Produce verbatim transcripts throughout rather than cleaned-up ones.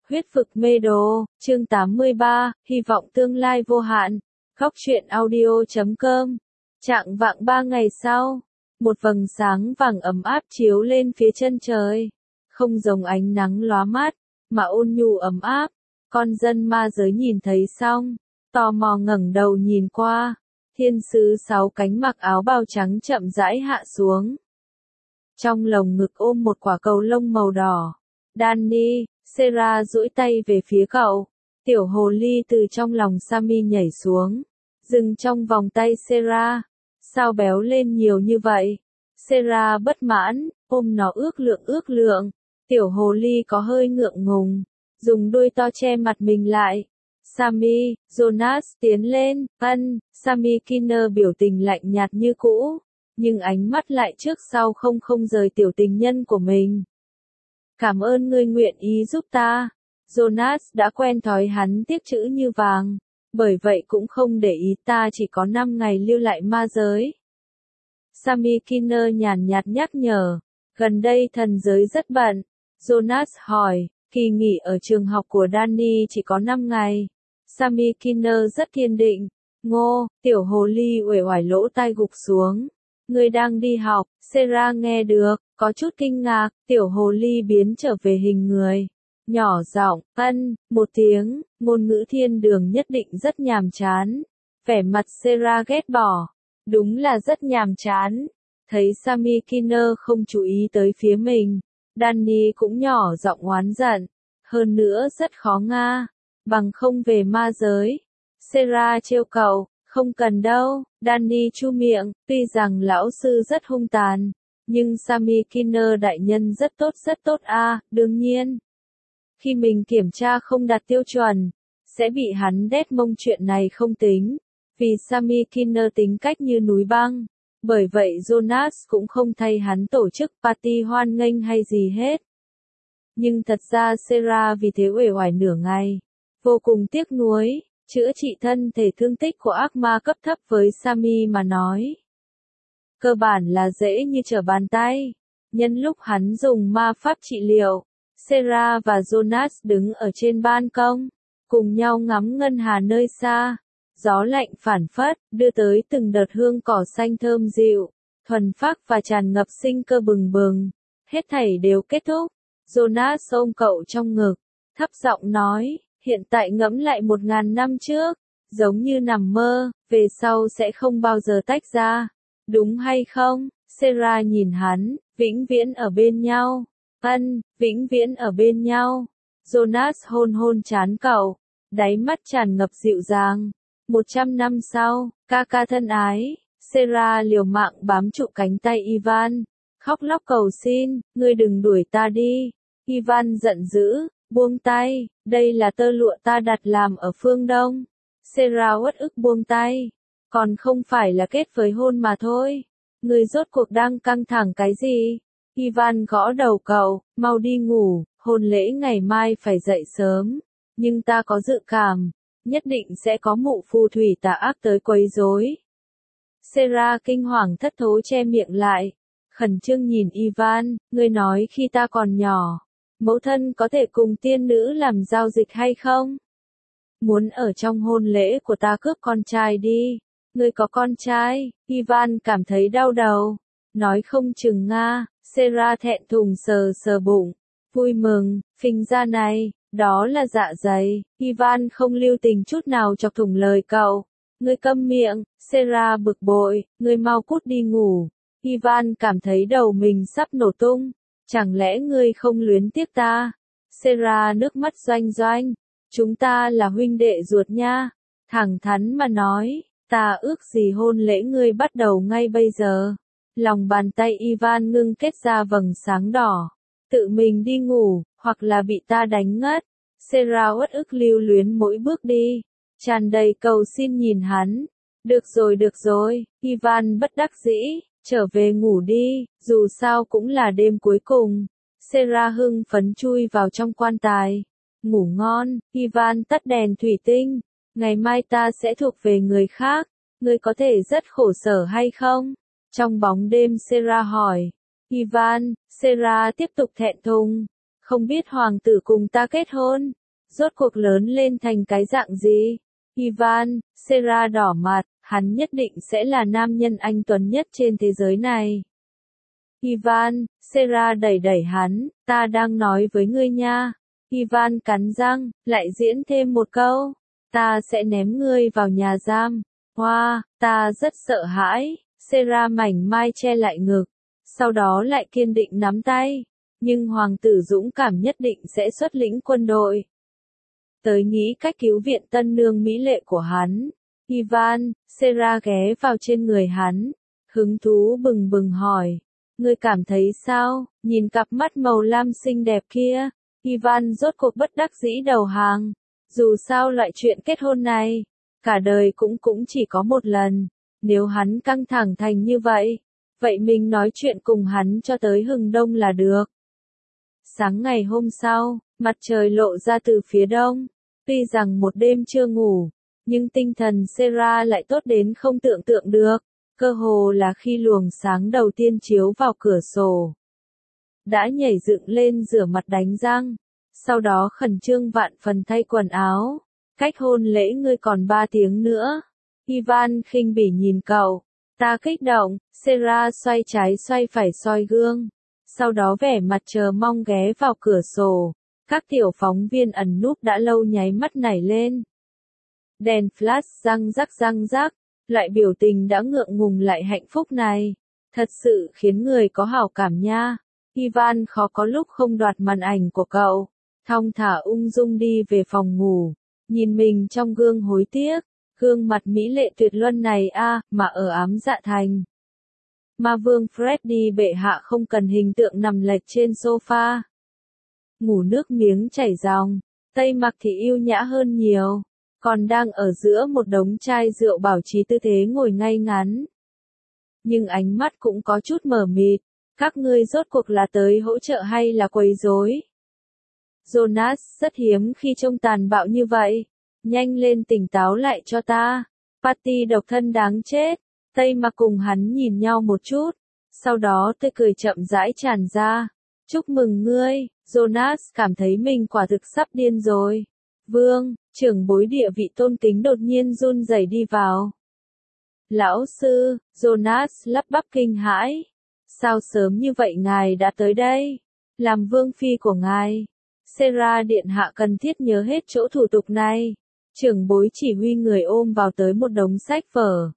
Huyết vực mê đồ, chương tám mươi ba, hy vọng tương lai vô hạn. Góc truyện audio chấm com. Trạng vạng ba ngày sau, một vầng sáng vàng ấm áp chiếu lên phía chân trời. Không giống ánh nắng lóa mắt, mà ôn nhu ấm áp. Con dân ma giới nhìn thấy xong, tò mò ngẩng đầu nhìn qua. Thiên sứ sáu cánh mặc áo bào trắng chậm rãi hạ xuống. Trong lồng ngực ôm một quả cầu lông màu đỏ. Danny, Sarah duỗi tay về phía cậu. Tiểu hồ ly từ trong lòng Sammy nhảy xuống, dừng trong vòng tay Sarah. Sao béo lên nhiều như vậy? Sarah bất mãn, ôm nó ước lượng ước lượng. Tiểu hồ ly có hơi ngượng ngùng, dùng đuôi to che mặt mình lại. Sammy, Jonas tiến lên, ân, Sammy Kinner biểu tình lạnh nhạt như cũ, nhưng ánh mắt lại trước sau không không rời tiểu tình nhân của mình. Cảm ơn ngươi nguyện ý giúp ta. Jonas đã quen thói hắn tiếc chữ như vàng, bởi vậy cũng không để ý ta chỉ có năm ngày lưu lại ma giới. Sammy Kinner nhàn nhạt nhắc nhở, gần đây thần giới rất bận. Jonas hỏi, kỳ nghỉ ở trường học của Danny chỉ có năm ngày. Sammy Kinner rất kiên định, ngô, tiểu hồ ly uể oải lỗ tai gục xuống. Ngươi đang đi học, Sarah nghe được, có chút kinh ngạc, tiểu hồ ly biến trở về hình người. Nhỏ giọng, ân, một tiếng, ngôn ngữ thiên đường nhất định rất nhàm chán. Vẻ mặt Sarah ghét bỏ, đúng là rất nhàm chán. Thấy Sammy Kinner không chú ý tới phía mình, Danny cũng nhỏ giọng oán giận. Hơn nữa rất khó nga, bằng không về ma giới. Sarah trêu cậu, không cần đâu. Danny chu miệng, tuy rằng lão sư rất hung tàn, nhưng Sammy Kinner đại nhân rất tốt rất tốt a, à, đương nhiên. Khi mình kiểm tra không đạt tiêu chuẩn, sẽ bị hắn đét mông chuyện này không tính, vì Sammy Kinner tính cách như núi băng, bởi vậy Jonas cũng không thay hắn tổ chức party hoan nghênh hay gì hết. Nhưng thật ra Sarah vì thế uể oải nửa ngày, vô cùng tiếc nuối. Chữa trị thân thể thương tích của ác ma cấp thấp với Sammy mà nói, cơ bản là dễ như trở bàn tay. Nhân lúc hắn dùng ma pháp trị liệu, Sarah và Jonas đứng ở trên ban công, cùng nhau ngắm ngân hà nơi xa. Gió lạnh phảng phất, đưa tới từng đợt hương cỏ xanh thơm dịu, thuần phác và tràn ngập sinh cơ bừng bừng. Hết thảy đều kết thúc. Jonas ôm cậu trong ngực, thấp giọng nói, hiện tại ngẫm lại một ngàn năm trước, giống như nằm mơ, về sau sẽ không bao giờ tách ra. Đúng hay không? Sarah nhìn hắn, vĩnh viễn ở bên nhau. Ân, vĩnh viễn ở bên nhau. Jonas hôn hôn trán cậu, đáy mắt tràn ngập dịu dàng. Một trăm năm sau, ca ca thân ái, Sarah liều mạng bám trụ cánh tay Ivan, khóc lóc cầu xin, ngươi đừng đuổi ta đi. Ivan giận dữ, buông tay, đây là tơ lụa ta đặt làm ở phương Đông. Sarah uất ức buông tay, còn không phải là kết với hôn mà thôi. Ngươi rốt cuộc đang căng thẳng cái gì? Ivan gõ đầu cậu, mau đi ngủ, hôn lễ ngày mai phải dậy sớm. Nhưng ta có dự cảm, nhất định sẽ có mụ phù thủy tà ác tới quấy rối. Sarah kinh hoàng thất thố che miệng lại, khẩn trương nhìn Ivan, ngươi nói khi ta còn nhỏ, mẫu thân có thể cùng tiên nữ làm giao dịch hay không? Muốn ở trong hôn lễ của ta cướp con trai đi. Ngươi có con trai? Ivan cảm thấy đau đầu. Nói không chừng nga. Sarah thẹn thùng sờ sờ bụng. Vui mừng, phình ra này, đó là dạ dày. Ivan không lưu tình chút nào chọc thủng lời cậu. Ngươi câm miệng. Sarah bực bội, ngươi mau cút đi ngủ. Ivan cảm thấy đầu mình sắp nổ tung. Chẳng lẽ ngươi không luyến tiếc ta? Sarah nước mắt doanh doanh. Chúng ta là huynh đệ ruột nha. Thẳng thắn mà nói, ta ước gì hôn lễ ngươi bắt đầu ngay bây giờ. Lòng bàn tay Ivan ngưng kết ra vầng sáng đỏ. Tự mình đi ngủ, hoặc là bị ta đánh ngất. Sarah uất ức lưu luyến mỗi bước đi, tràn đầy cầu xin nhìn hắn. Được rồi được rồi, Ivan bất đắc dĩ, trở về ngủ đi, dù sao cũng là đêm cuối cùng. Sarah hưng phấn chui vào trong quan tài. Ngủ ngon. Ivan tắt đèn thủy tinh. Ngày mai ta sẽ thuộc về người khác. Ngươi có thể rất khổ sở hay không? Trong bóng đêm Sarah hỏi. Ivan, Sarah tiếp tục thẹn thùng. Không biết hoàng tử cùng ta kết hôn, rốt cuộc lớn lên thành cái dạng gì? Ivan, Sarah đỏ mặt, hắn nhất định sẽ là nam nhân anh tuấn nhất trên thế giới này. Ivan, Sarah đẩy đẩy hắn, ta đang nói với ngươi nha. Ivan cắn răng, lại diễn thêm một câu, ta sẽ ném ngươi vào nhà giam. Hoa, wow, ta rất sợ hãi. Sarah mảnh mai che lại ngực, sau đó lại kiên định nắm tay. Nhưng hoàng tử dũng cảm nhất định sẽ xuất lĩnh quân đội tới nghĩ cách cứu viện tân nương mỹ lệ của hắn. Ivan, Sarah ghé vào trên người hắn, hứng thú bừng bừng hỏi, ngươi cảm thấy sao, nhìn cặp mắt màu lam xinh đẹp kia. Ivan rốt cuộc bất đắc dĩ đầu hàng, dù sao loại chuyện kết hôn này, cả đời cũng cũng chỉ có một lần, nếu hắn căng thẳng thành như vậy, vậy mình nói chuyện cùng hắn cho tới hừng đông là được. Sáng ngày hôm sau, mặt trời lộ ra từ phía đông, tuy rằng một đêm chưa ngủ, nhưng tinh thần Sarah lại tốt đến không tưởng tượng được, cơ hồ là khi luồng sáng đầu tiên chiếu vào cửa sổ. Đã nhảy dựng lên rửa mặt đánh răng, sau đó khẩn trương vạn phần thay quần áo, cách hôn lễ ngươi còn ba tiếng nữa. Ivan khinh bỉ nhìn cậu, ta kích động, Sarah xoay trái xoay phải soi gương, sau đó vẻ mặt chờ mong ghé vào cửa sổ, các tiểu phóng viên ẩn núp đã lâu nháy mắt nảy lên. Đèn flash răng rắc răng rắc, loại biểu tình đã ngượng ngùng lại hạnh phúc này, thật sự khiến người có hảo cảm nha. Ivan khó có lúc không đoạt màn ảnh của cậu, thong thả ung dung đi về phòng ngủ, nhìn mình trong gương hối tiếc, gương mặt mỹ lệ tuyệt luân này a, à, mà ở ám dạ thành. Ma vương Freddy bệ hạ không cần hình tượng nằm lệch trên sofa. Ngủ nước miếng chảy ròng, Tây Mặc thì yêu nhã hơn nhiều, còn đang ở giữa một đống chai rượu bảo trì tư thế ngồi ngay ngắn. Nhưng ánh mắt cũng có chút mờ mịt, các ngươi rốt cuộc là tới hỗ trợ hay là quấy rối? Jonas rất hiếm khi trông tàn bạo như vậy, nhanh lên tỉnh táo lại cho ta. Patty độc thân đáng chết. Tây Mặc cùng hắn nhìn nhau một chút, sau đó tươi cười chậm rãi tràn ra. Chúc mừng ngươi, Jonas cảm thấy mình quả thực sắp điên rồi. Vương, trưởng bối địa vị tôn kính đột nhiên run rẩy đi vào. Lão sư, Jonas lắp bắp kinh hãi. Sao sớm như vậy ngài đã tới đây? Làm vương phi của ngài. Sarah điện hạ cần thiết nhớ hết chỗ thủ tục này. Trưởng bối chỉ huy người ôm vào tới một đống sách vở.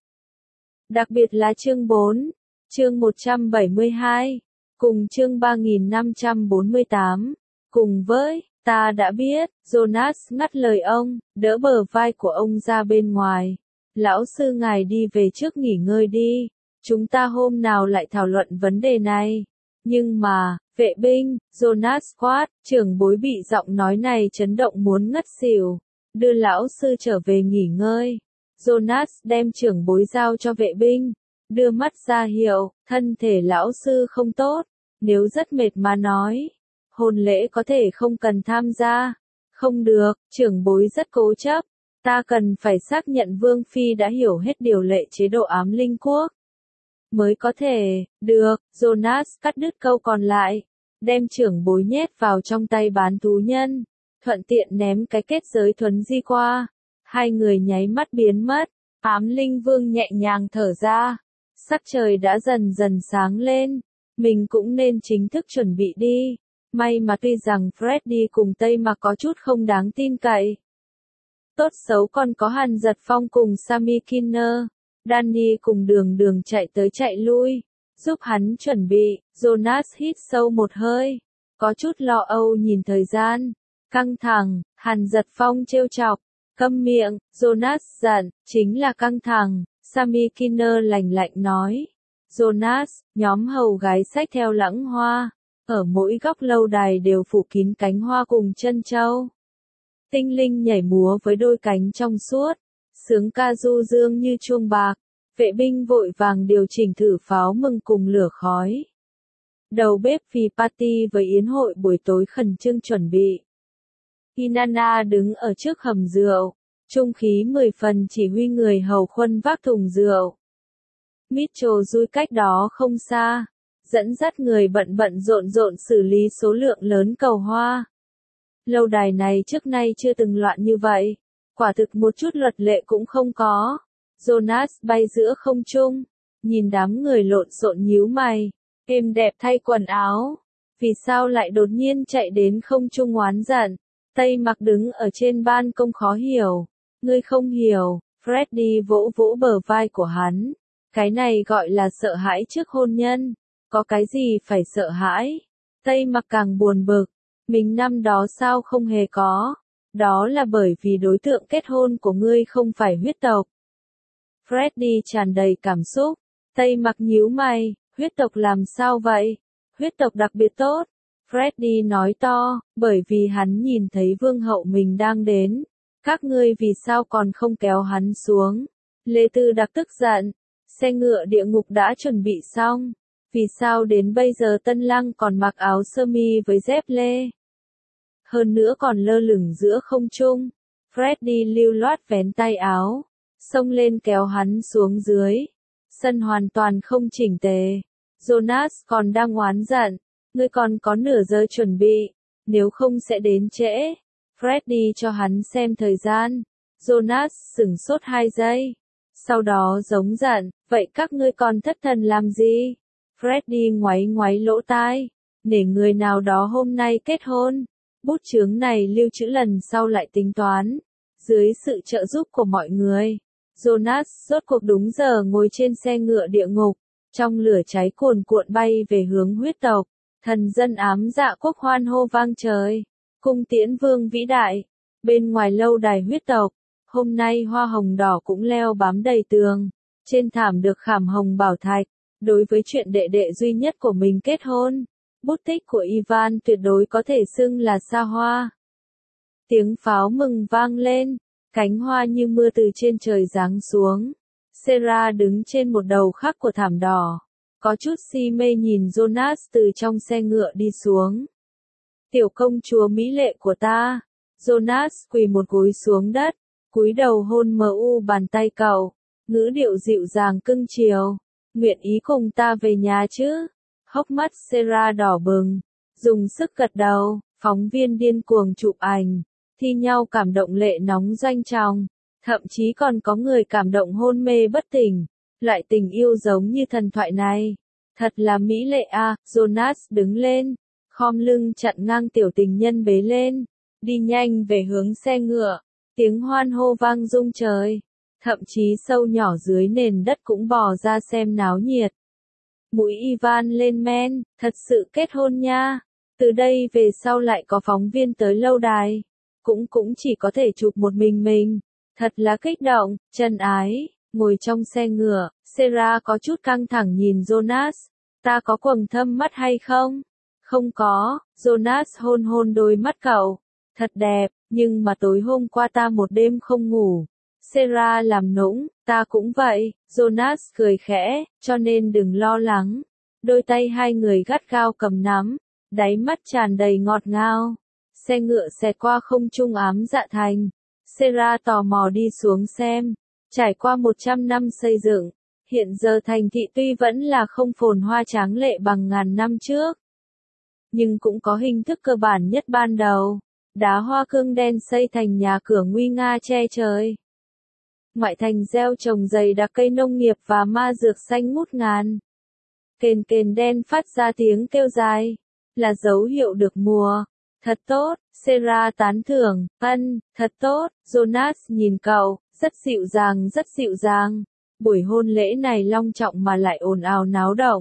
Đặc biệt là chương bốn, chương một trăm bảy mươi hai, cùng chương ba nghìn năm trăm bốn mươi tám, cùng với, ta đã biết, Jonas ngắt lời ông, đỡ bờ vai của ông ra bên ngoài. Lão sư ngài đi về trước nghỉ ngơi đi, chúng ta hôm nào lại thảo luận vấn đề này. Nhưng mà, vệ binh, Jonas quát, trưởng bối bị giọng nói này chấn động muốn ngất xỉu, đưa lão sư trở về nghỉ ngơi. Jonas đem trưởng bối giao cho vệ binh, đưa mắt ra hiệu, thân thể lão sư không tốt, nếu rất mệt mà nói, hôn lễ có thể không cần tham gia. Không được, trưởng bối rất cố chấp, ta cần phải xác nhận Vương Phi đã hiểu hết điều lệ chế độ ám linh quốc. Mới có thể, được, Jonas cắt đứt câu còn lại, đem trưởng bối nhét vào trong tay bán thú nhân, thuận tiện ném cái kết giới thuấn di qua. Hai người nháy mắt biến mất, ám linh vương nhẹ nhàng thở ra, sắc trời đã dần dần sáng lên, mình cũng nên chính thức chuẩn bị đi. May mà tuy rằng Freddy cùng Tây Mặc có chút không đáng tin cậy. Tốt xấu còn có Hàn Giật Phong cùng Sammy Kinner, Danny cùng đường đường chạy tới chạy lui, giúp hắn chuẩn bị. Jonas hít sâu một hơi, có chút lo âu nhìn thời gian, căng thẳng. Hàn Giật Phong trêu chọc, câm miệng. Jonas giận, chính là căng thẳng. Sammy Kinner lạnh lạnh nói. Jonas, nhóm hầu gái xách theo lãng hoa, ở mỗi góc lâu đài đều phủ kín cánh hoa cùng chân châu. Tinh linh nhảy múa với đôi cánh trong suốt, sướng ca du dương như chuông bạc. Vệ binh vội vàng điều chỉnh thử pháo mừng cùng lửa khói. Đầu bếp vì party với yến hội buổi tối khẩn trương chuẩn bị. Inanna đứng ở trước hầm rượu, trung khí mười phần chỉ huy người hầu khuân vác thùng rượu. Mitchell dui cách đó không xa, dẫn dắt người bận bận rộn rộn xử lý số lượng lớn cầu hoa. Lâu đài này trước nay chưa từng loạn như vậy, quả thực một chút luật lệ cũng không có. Jonas bay giữa không trung, nhìn đám người lộn xộn nhíu mày, êm đẹp thay quần áo. Vì sao lại đột nhiên chạy đến không trung oán giận? Tây Mặc đứng ở trên ban công khó hiểu. Ngươi không hiểu, Freddy vỗ vỗ bờ vai của hắn. Cái này gọi là sợ hãi trước hôn nhân. Có cái gì phải sợ hãi? Tây Mặc càng buồn bực. Mình năm đó sao không hề có? Đó là bởi vì đối tượng kết hôn của ngươi không phải huyết tộc. Freddy tràn đầy cảm xúc. Tây Mặc nhíu mày, huyết tộc làm sao vậy? Huyết tộc đặc biệt tốt. Freddy nói to, bởi vì hắn nhìn thấy vương hậu mình đang đến. Các ngươi vì sao còn không kéo hắn xuống? Lê Tư Đặc tức giận. Xe ngựa địa ngục đã chuẩn bị xong. Vì sao đến bây giờ Tân Lăng còn mặc áo sơ mi với dép lê? Hơn nữa còn lơ lửng giữa không trung. Freddy lưu loát vén tay áo, xông lên kéo hắn xuống dưới. Sân hoàn toàn không chỉnh tề. Jonas còn đang oán giận. Ngươi còn có nửa giờ chuẩn bị, nếu không sẽ đến trễ. Freddy cho hắn xem thời gian. Jonas sửng sốt hai giây. Sau đó giống giận, vậy các ngươi còn thất thần làm gì? Freddy ngoáy ngoáy lỗ tai. Để người nào đó hôm nay kết hôn. Bút chướng này lưu trữ lần sau lại tính toán. Dưới sự trợ giúp của mọi người, Jonas rốt cuộc đúng giờ ngồi trên xe ngựa địa ngục. Trong lửa cháy cuồn cuộn bay về hướng huyết tộc. Thần dân ám dạ quốc hoan hô vang trời. Cung tiễn vương vĩ đại. Bên ngoài lâu đài huyết tộc, hôm nay hoa hồng đỏ cũng leo bám đầy tường. Trên thảm được khảm hồng bảo thạch. Đối với chuyện đệ đệ duy nhất của mình kết hôn, bút tích của Ivan tuyệt đối có thể xưng là xa hoa. Tiếng pháo mừng vang lên, cánh hoa như mưa từ trên trời giáng xuống. Sarah đứng trên một đầu khác của thảm đỏ. Có chút si mê nhìn Jonas từ trong xe ngựa đi xuống. Tiểu công chúa mỹ lệ của ta. Jonas quỳ một gối xuống đất, cúi đầu hôn mờ u bàn tay cậu, ngữ điệu dịu dàng cưng chiều. Nguyện ý cùng ta về nhà chứ? Hốc mắt Sarah đỏ bừng, dùng sức gật đầu. Phóng viên điên cuồng chụp ảnh, thi nhau cảm động lệ nóng doanh trọng. Thậm chí còn có người cảm động hôn mê bất tỉnh. Loại tình yêu giống như thần thoại này. Thật là mỹ lệ à. Jonas đứng lên, khom lưng chặn ngang tiểu tình nhân bế lên. Đi nhanh về hướng xe ngựa. Tiếng hoan hô vang rung trời. Thậm chí sâu nhỏ dưới nền đất cũng bò ra xem náo nhiệt. Mũi Ivan lên men, thật sự kết hôn nha. Từ đây về sau lại có phóng viên tới lâu đài. Cũng cũng chỉ có thể chụp một mình mình. Thật là kích động, chân ái. Ngồi trong xe ngựa, Sarah có chút căng thẳng nhìn Jonas. Ta có quầng thâm mắt hay không? Không có. Jonas hôn hôn đôi mắt cậu. Thật đẹp, nhưng mà tối hôm qua ta một đêm không ngủ. Sarah làm nũng, ta cũng vậy. Jonas cười khẽ, cho nên đừng lo lắng. Đôi tay hai người gắt gao cầm nắm, đáy mắt tràn đầy ngọt ngào. Xe ngựa xẹt qua không trung ám dạ thành. Sarah tò mò đi xuống xem. Trải qua một trăm năm xây dựng, hiện giờ thành thị tuy vẫn là không phồn hoa tráng lệ bằng ngàn năm trước, nhưng cũng có hình thức cơ bản nhất ban đầu. Đá hoa cương đen xây thành nhà cửa nguy nga che trời. Ngoại thành gieo trồng dày đặc cây nông nghiệp và ma dược xanh ngút ngàn. Kền kền đen phát ra tiếng kêu dài, là dấu hiệu được mùa. Thật tốt, Sarah tán thưởng, ân, thật tốt. Jonas nhìn cậu, rất dịu dàng rất dịu dàng. Buổi hôn lễ này long trọng mà lại ồn ào náo động.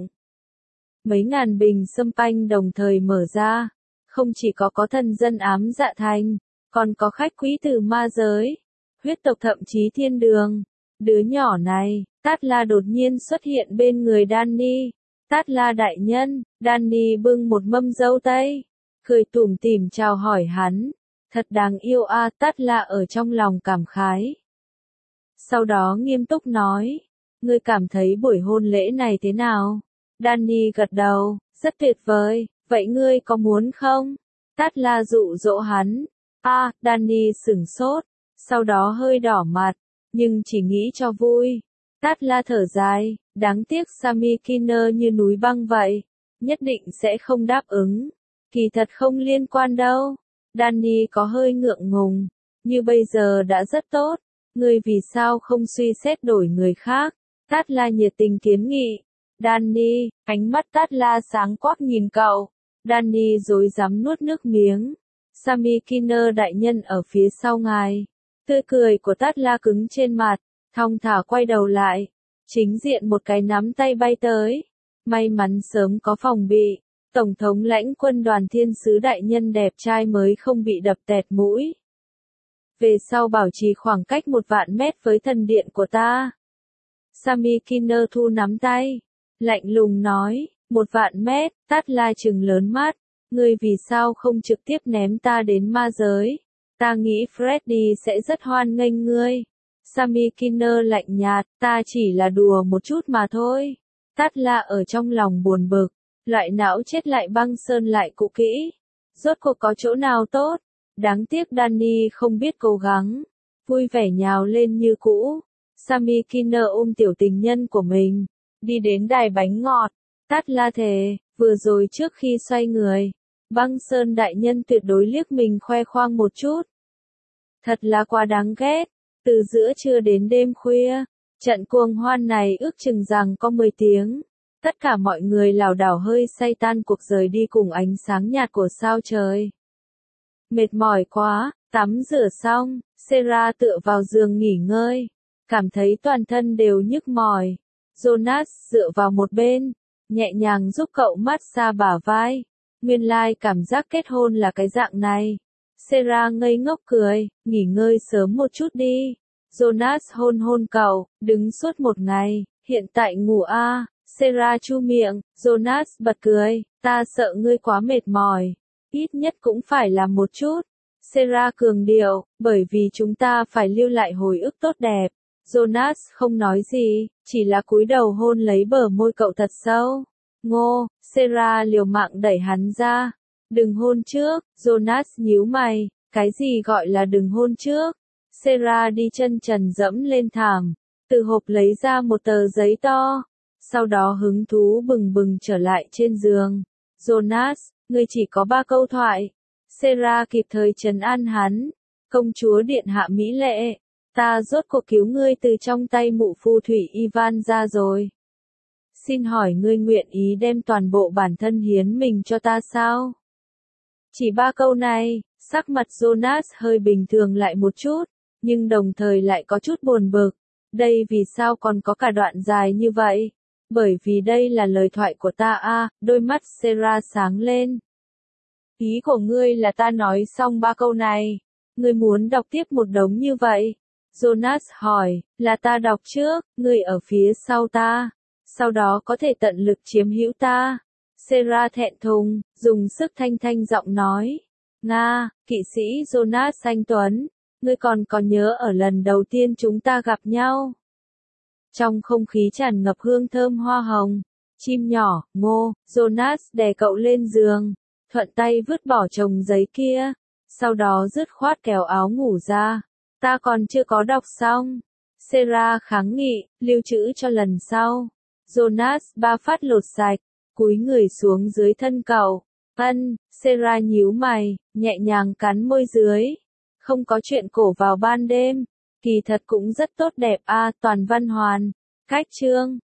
Mấy ngàn bình sâm panh đồng thời mở ra. Không chỉ có có thần dân ám dạ thành, còn có khách quý từ ma giới, huyết tộc thậm chí thiên đường. Đứa nhỏ này, Tát La đột nhiên xuất hiện bên người Danny. Tát La đại nhân, Danny bưng một mâm dâu tây, cười tủm tỉm chào hỏi hắn. Thật đáng yêu a. À, Tát La ở trong lòng cảm khái. Sau đó nghiêm túc nói, ngươi cảm thấy buổi hôn lễ này thế nào? Danny gật đầu, rất tuyệt vời, vậy ngươi có muốn không? Tát La dụ dỗ hắn. A, à, Danny sửng sốt, sau đó hơi đỏ mặt, nhưng chỉ nghĩ cho vui. Tát La thở dài, đáng tiếc Sami Kinner như núi băng vậy. nhất định sẽ không đáp ứng. Kỳ thật không liên quan đâu. Danny có hơi ngượng ngùng. Như bây giờ đã rất tốt. Ngươi vì sao không suy xét đổi người khác? Tát La nhiệt tình kiến nghị. Danny, ánh mắt Tát La sáng quắc nhìn cậu. Danny rối rắm nuốt nước miếng. Sami Kinner đại nhân ở phía sau ngài. Tươi cười của Tát La cứng trên mặt, thong thả quay đầu lại. Chính diện một cái nắm tay bay tới. May mắn sớm có phòng bị. Tổng thống lãnh quân đoàn thiên sứ đại nhân đẹp trai mới không bị đập tẹt mũi. Về sau bảo trì khoảng cách một vạn mét với thần điện của ta. Sami Kinner thu nắm tay. Lạnh lùng nói, một vạn mét, Tát La trừng lớn mắt. Ngươi vì sao không trực tiếp ném ta đến ma giới? Ta nghĩ Freddy sẽ rất hoan nghênh ngươi. Sami Kinner lạnh nhạt, ta chỉ là đùa một chút mà thôi. Tát La ở trong lòng buồn bực, loại não chết lại băng sơn lại cũ kỹ. Rốt cuộc có chỗ nào tốt? Đáng tiếc Danny không biết cố gắng. Vui vẻ nhào lên như cũ. Sami Kinner ôm tiểu tình nhân của mình, đi đến đài bánh ngọt. Tát La thề, vừa rồi trước khi xoay người, băng sơn đại nhân tuyệt đối liếc mình khoe khoang một chút. Thật là quá đáng ghét. Từ giữa trưa đến đêm khuya, trận cuồng hoan này ước chừng rằng có mười tiếng. Tất cả mọi người lảo đảo hơi say tan cuộc rời đi cùng ánh sáng nhạt của sao trời. Mệt mỏi quá, tắm rửa xong, Sarah tựa vào giường nghỉ ngơi. Cảm thấy toàn thân đều nhức mỏi. Jonas dựa vào một bên, nhẹ nhàng giúp cậu massage bả vai. Nguyên lai cảm giác kết hôn là cái dạng này. Sarah ngây ngốc cười, nghỉ ngơi sớm một chút đi. Jonas hôn hôn cậu, đứng suốt một ngày, hiện tại ngủ a. À. Sarah chu miệng, Jonas bật cười, ta sợ ngươi quá mệt mỏi. Ít nhất cũng phải làm một chút. Sarah cường điệu, bởi vì chúng ta phải lưu lại hồi ức tốt đẹp. Jonas không nói gì, chỉ là cúi đầu hôn lấy bờ môi cậu thật sâu. Ngô, Sarah liều mạng đẩy hắn ra. Đừng hôn trước, Jonas nhíu mày, cái gì gọi là đừng hôn trước? Sarah đi chân trần dẫm lên thảm, từ hộp lấy ra một tờ giấy to, sau đó hứng thú bừng bừng trở lại trên giường. Jonas, ngươi chỉ có ba câu thoại. Sarah kịp thời trấn an hắn. Công chúa điện hạ mỹ lệ, ta rốt cuộc cứu ngươi từ trong tay mụ phù thủy Ivan ra rồi. Xin hỏi ngươi nguyện ý đem toàn bộ bản thân hiến mình cho ta sao? Chỉ ba câu này, sắc mặt Jonas hơi bình thường lại một chút, nhưng đồng thời lại có chút buồn bực. Đây vì sao còn có cả đoạn dài như vậy? Bởi vì đây là lời thoại của ta a. À, đôi mắt Sarah sáng lên. Ý của ngươi là ta nói xong ba câu này, ngươi muốn đọc tiếp một đống như vậy? Jonas hỏi, là ta đọc trước, ngươi ở phía sau ta, sau đó có thể tận lực chiếm hữu ta. Sarah thẹn thùng, dùng sức thanh thanh giọng nói. Nga, kỵ sĩ Jonas anh Tuấn, ngươi còn có nhớ ở lần đầu tiên chúng ta gặp nhau? Trong không khí tràn ngập hương thơm hoa hồng, chim nhỏ, Ngô, Jonas đè cậu lên giường, thuận tay vứt bỏ chồng giấy kia, sau đó dứt khoát kéo áo ngủ ra. Ta còn chưa có đọc xong. Sarah kháng nghị, lưu trữ cho lần sau. Jonas ba phát lột sạch, cúi người xuống dưới thân cậu. Ân, Sarah nhíu mày, nhẹ nhàng cắn môi dưới. Không có chuyện cổ vào ban đêm. Kỳ thật cũng rất tốt đẹp a. À, toàn văn hoàn. Cách chương.